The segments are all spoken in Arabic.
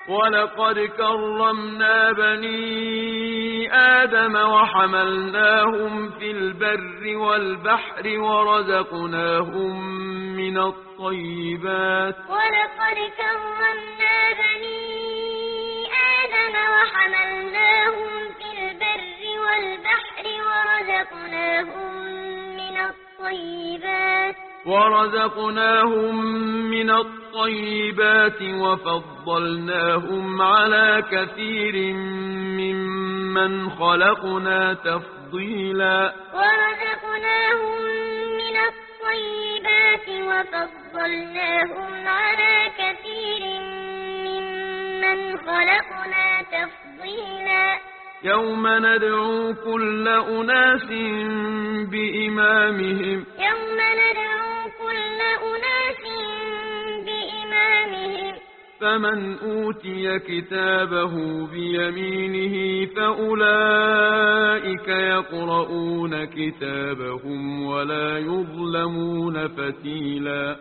ولقد كرمنا بني آدم وحملناهم في البر والبحر ورزقناهم من الطيبات ولقد كرمنا بني آدم وحملناهم في البر والبحر ورزقناهم من الطيبات وفضلناهم على كثير ممن خلقنا تفضيلا يوم ندعو كل أناس بإمامهم فمن أوتي كتابه بيمينه فأولئك يقرؤون كتابهم ولا يظلمون فتيلا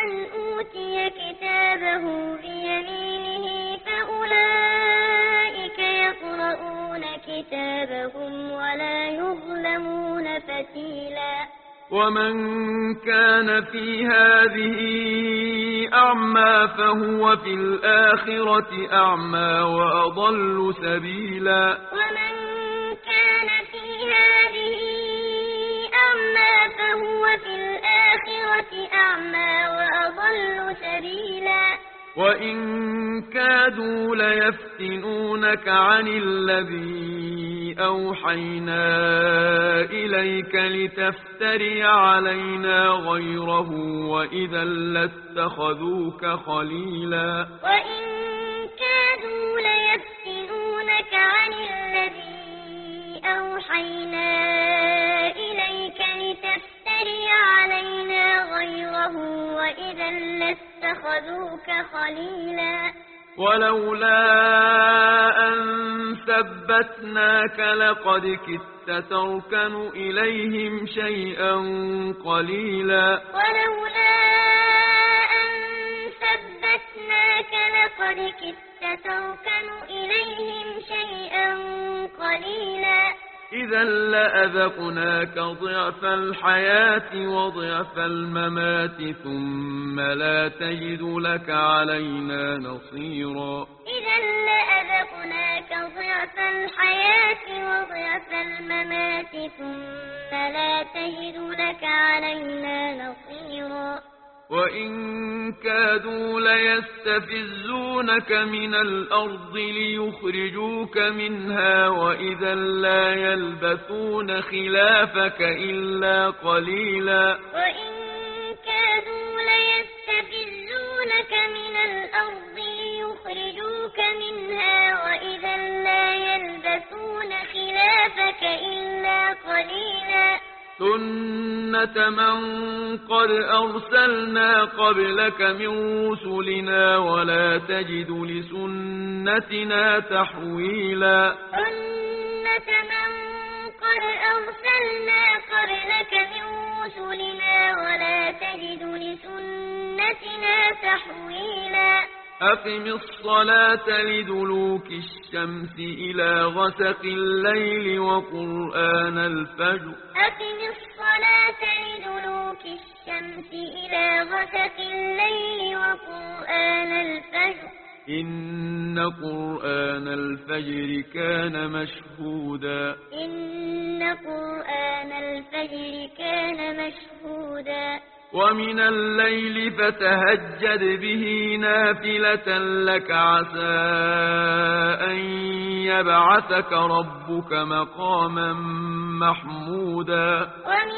ومن كان في هذه أعمى فهو في الآخرة أعمى وأضل سبيلا وإن كادوا ليفتنونك عن الذي أوحينا إليك لتفتري علينا غيره وإذا لاتخذوك خليلا ولولا أن ثبتناك لقد كدت تركن إليهم شيئا قليلا إذا لأذقناك ضعف الحياة وضعف الممات ثم لا تجد لك علينا نصيرا وإن كادوا ليستفزونك من الأرض ليخرجوك منها وإذا لا يلبثون خلافك إلا قليلا سنة من قد أرسلنا قبلك من رسلنا ولا تجد لسنتنا تحويلا أقم الصلاة لدلوك الشمس إلى غسق الليل وقرآن الفجر إن قرآن الفجر كان مشهودا ومن الليل فتهجد به نافلة لك عسى أن يبعثك ربك مقاما محمودا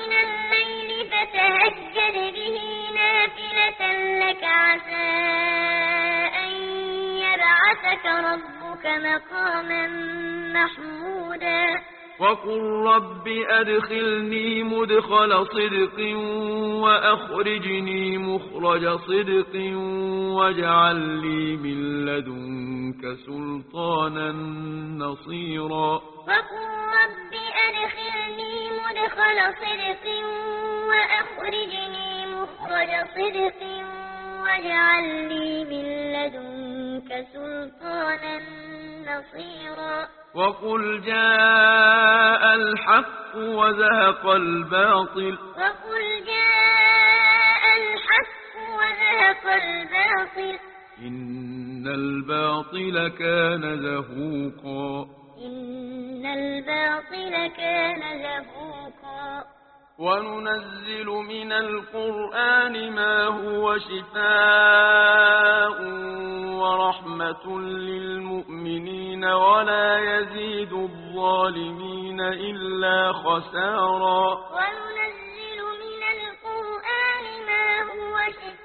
وقل رب أدخلني مدخل صدق وأخرجني مخرج صدق واجعل لي من لدنك سلطانا نصيرا وقل رب أدخلني مدخل صدق وأخرجني مخرج صدق واجعل لي من لدنك منك سلطانا نصيرا وقل جاء الحق وزهق الباطل وقل جاء الحق وزهق الباطل إن الباطل كان زهوقا إن الباطل كان زهوقا وننزل من القرآن ما هو شفاء ورحمة للمؤمنين ولا يزيد الظالمين إلا خسارا وننزل من القرآن ما هو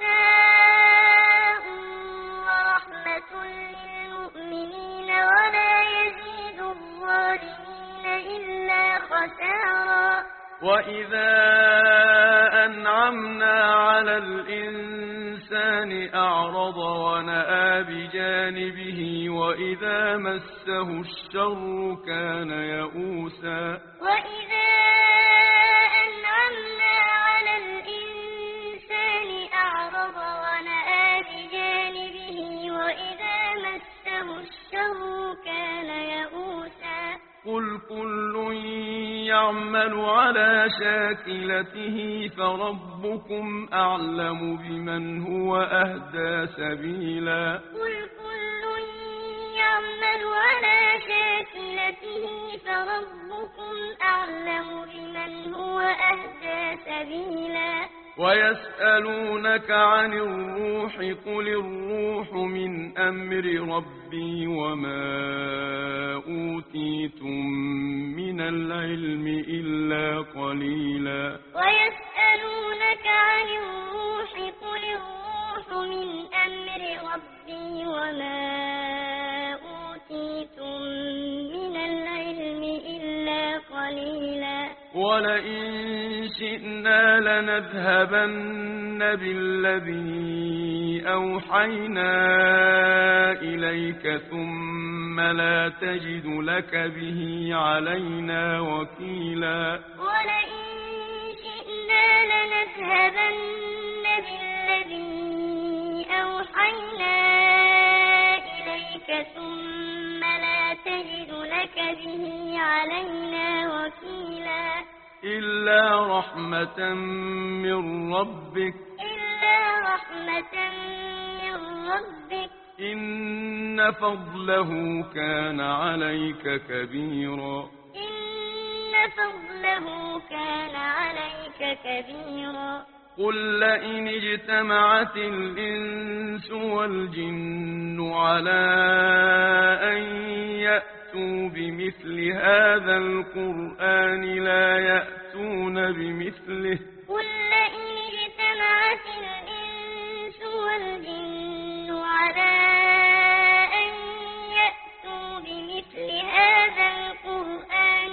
شفاء ورحمة للمؤمنين ولا يزيد الظالمين إلا خسارا وإذا أنعمنا على الإنسان أعرض ونأى بجانبه وإذا مسه الشر كان يئوسا وإذا أنعمنا على الإنسان أعرض ونأى بجانبه وإذا مسه الشر كان يئوسا قل كل يعمل على شاكلته فربكم أعلم بمن هو أهدى سبيلا قل كل يعمل على شاكلته فربكم أعلم بمن هو أهدى سبيلا ويسألونك عن الروح قل الروح من أمر ربي وما أوتيتم من العلم إلا قليلا ويسألونك عن الروح قل الروح من أمر ربي وما أوتيتم من العلم إلا قليلا ولئن شئنا لنذهبن بالذي أوحينا إليك ثم لا تجد لك به علينا وكيلا ولئن شئنا لنذهبن بالذي أوحينا إليك ثم لا تجد لك به علينا وكيلا إلا رحمة من ربك إن فضله كان عليك كبيرا قل لئن اجتمعت الإنس والجن على أن يأتوا بمثل هذا القرآن لا يأتون بمثله قل لئن اجتمعت الإنس والجن على أن يأتوا بمثل هذا القرآن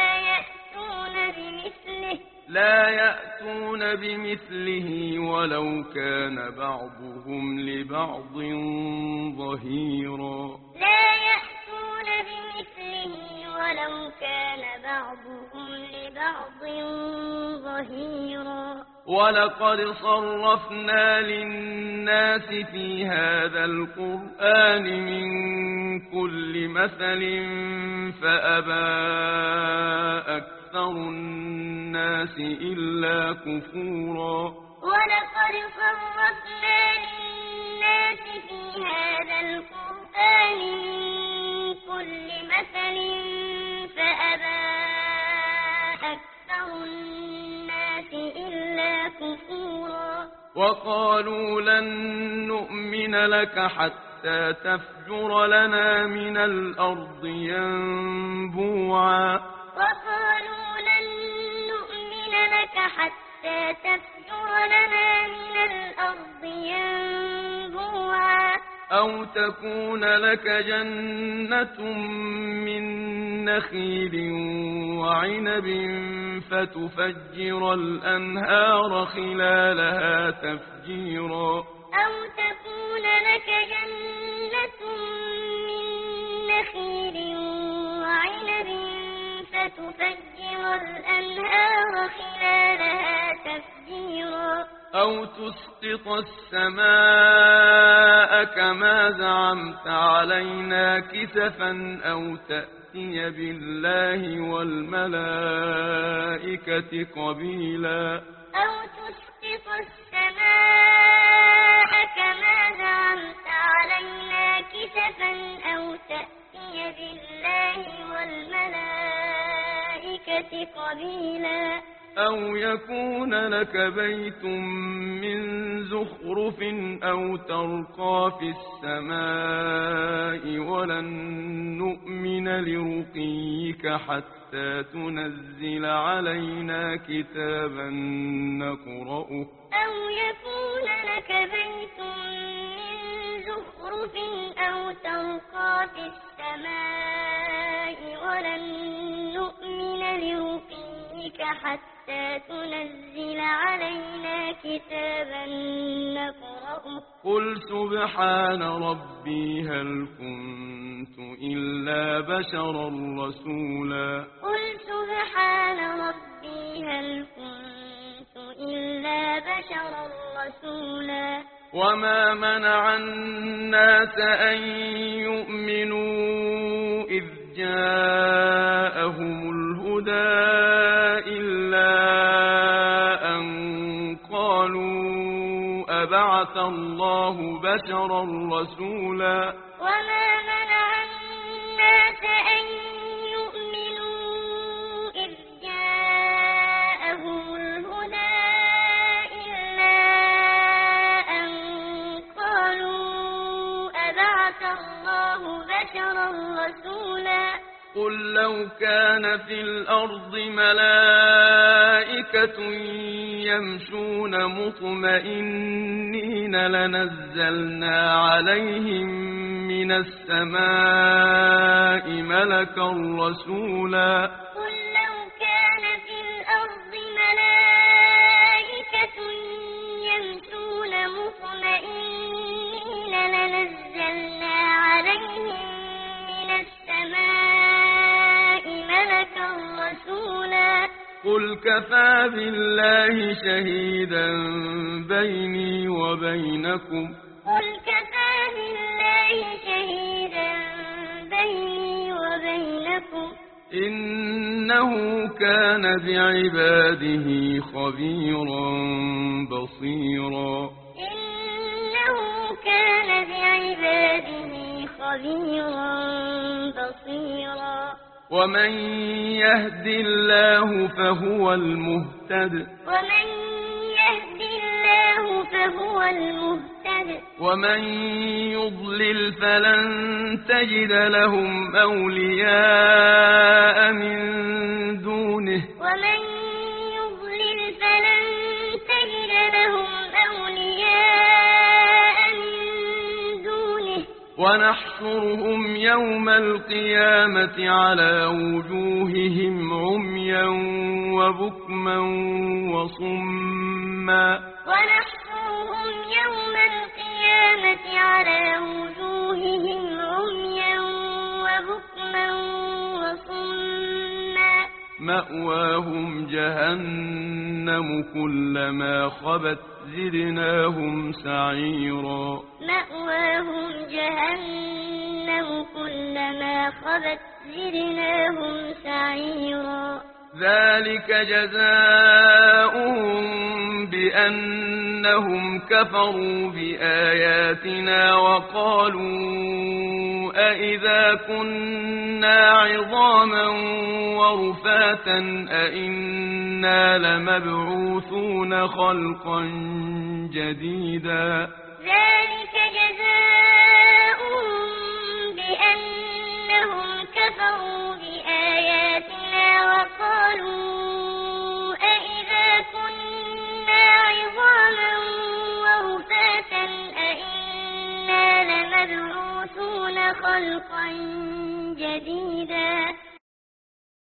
لا يأتون بمثله ولو كان بعضهم لبعض ظهيرا لا يأتون بمثله ولو كان بعضهم لبعض ظهيرا ولقد صرفنا للناس في هذا القرآن من كل مثل فأبى أكثر الناس إلا كفورا ولقد صرفنا للناس في هذا القرآن من كل مثل فأبى أكثر الناس إلا كفورا وقالوا لن نؤمن لك حتى تفجر لنا من الأرض ينبوعا وقالوا لن نؤمن لك حتى تفجر لنا من الأرض ينبوعا أو تكون لك جنة من نخيل وعنب فتفجر الأنهار خلالها تفجيرا أو تكون لك جنة من نخيل وعنب فتفجر الأنهار خلالها تفجيرا أو تسقط السماء كما زعمت علينا كسفا أو تأتي بالله والملائكة قبيلا أو تسقط السماء كما زعمت علينا كسفا أو تأتي بالله والملائكة قبيلا أو يكون لك بيت من زخرف أو ترقى في السماء ولن نؤمن لرقيك حتى تنزل علينا كتابا نقرأه أو يكون لك بيت من زخرف أو ترقى في السماء ولن نؤمن لرقيك حتى تنزل علينا كتابا نقرأه قل سبحان ربي هل كنت إلا بشرا رسولا قل سبحان ربي هل كنت إلا بشرا رسولا وما منع الناس أن يؤمنوا إذ جاءهم الهدى إلا أن قالوا أبعث الله بشرا رسولا وما منع الناس أن يؤمنوا إذ جاءهم الهدى إلا أن قالوا أبعث الله بشرا رسولا قل لو كان في الأرض ملائكة يمشون مطمئنين لنزلنا عليهم من السماء ملكا رسولا قل لو كان في الأرض ملائكة يمشون مطمئنين لنزلنا عليهم من السماء ملكا رسولا قل كفى بالله شهيدا بيني وبينكم قل كفى بالله شهيدا بيني وبينكم إنه كان بعباده خبيرا بصيرا إنه كان بعباده خبيرا بصيرا ومن يهد الله فهو المهتد ومن يهد الله فهو المهتد ومن يضلل فلن تجد لهم أولياء من دونه ومن يضلل فلن تجد لهم أولياء من دونه ونحشرهم يوم القيامة على وجوههم عميا وبكما وصما ونحشرهم يوم القيامة على وجوههم عميا وبكما وصما مأواهم جهنم كلما خبت زدناهم سعيرا مأواهم جهنم كلما خبت زدناهم سعيرا ذلك جزاؤهم بأنهم كفروا بآياتنا وقالوا أإذا كنا عظاما ورفاتا أإنا لمبعوثون خلقا جديدا ذلك جزاؤهم بأنهم كفروا بآياتنا وقالوا أإذا كنا عظاما ورفاتا أإنا لمبعوثون خلقا جديدا